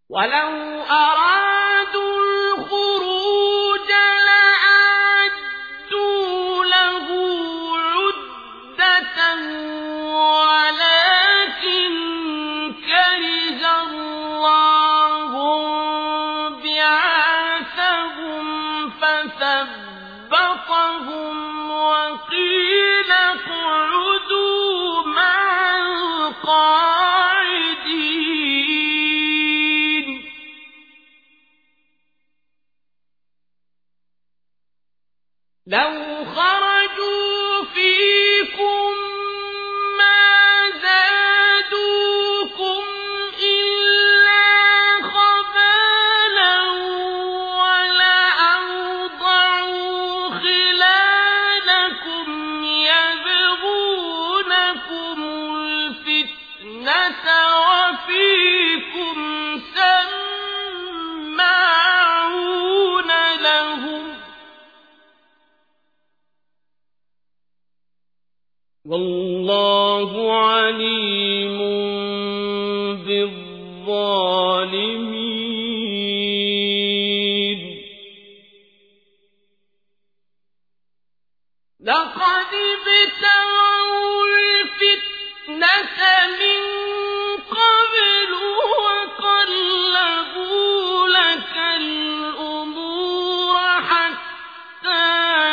ولو أرادوا الخروج لأعدوا له عدة ولكن كره الله بعاثهم فثبطهم وقيل اقعدوا مع القاعدين لو خرجوا فيكم ما زادوكم إلا خبالا ولأوضعوا خلالكم يبغونكم الفتنة وفيكم سماعون لهم والله عليم بالظالمين لقد ابتغوا الفتنة من قبل وقلبوا لك الأمور حتى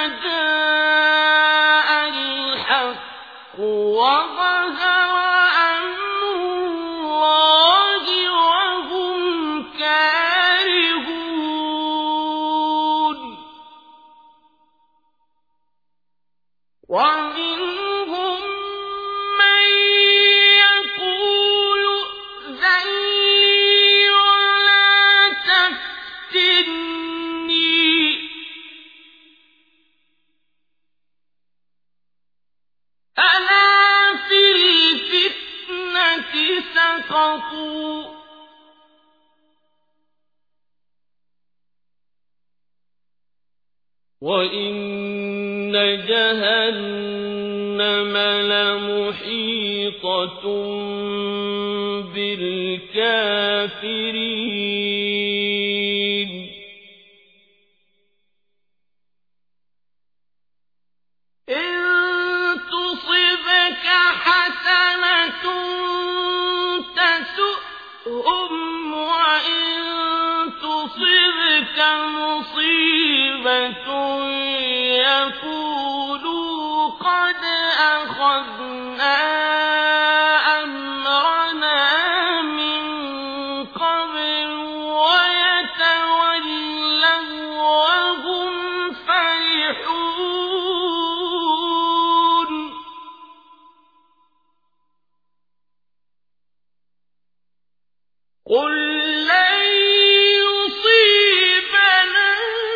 جاء الحق وظهر أمر الله وهم كارهون ومنهم من يقول ائذن لي ولا تفتني ألا في الفتنة سقطوا وإن جهنم لمحيطة بالكافرين إن تصبك حسنة تسؤهم وإن تصبك مصيبة يقولوا قد أخذنا أمرنا من قبل ويتولوا وهم فرحون قل لن يصيبنا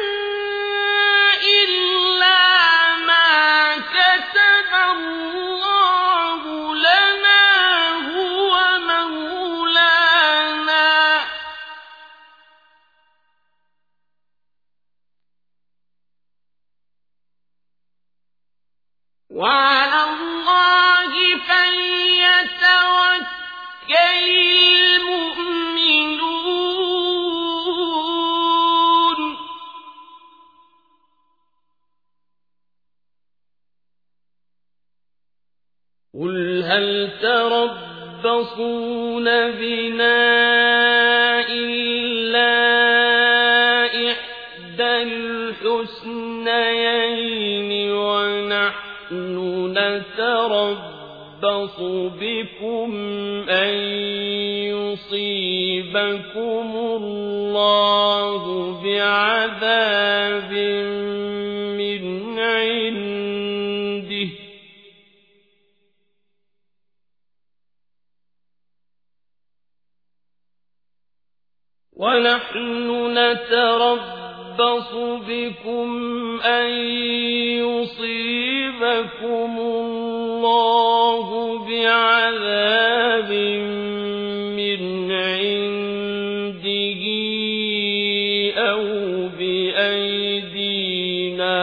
إلا ما كتب الله لنا هو مولانا وعلى الله فليتوكل المؤمنون قل هل تربصون بنا إلا إحدى الحسنيين ونحن نتربص بكم أن يصيبكم الله بعذاب من عنده ونحن نتربص بكم أن يصيبكم الله بعذاب من عنده أو بأيدينا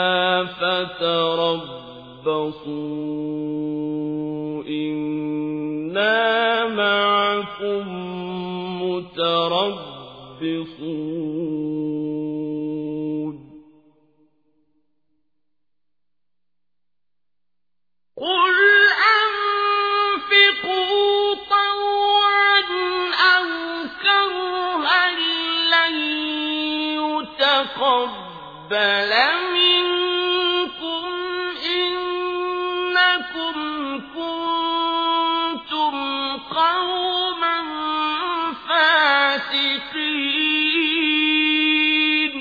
فتربصوا إنا معكم متربصون يتربصون قل أنفقوا طوعا أو كرها لن يتقبل منكم إنكم كنتم قوما فاسقين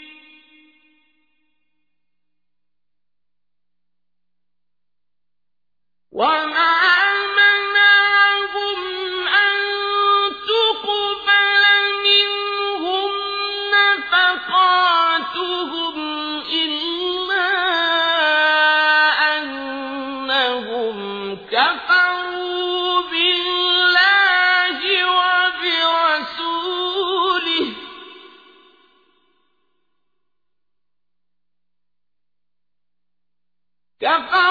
وما منعهم أن تقبل منهم نفقاتهم إلا أنهم كفروا بالله وبرسوله كفروا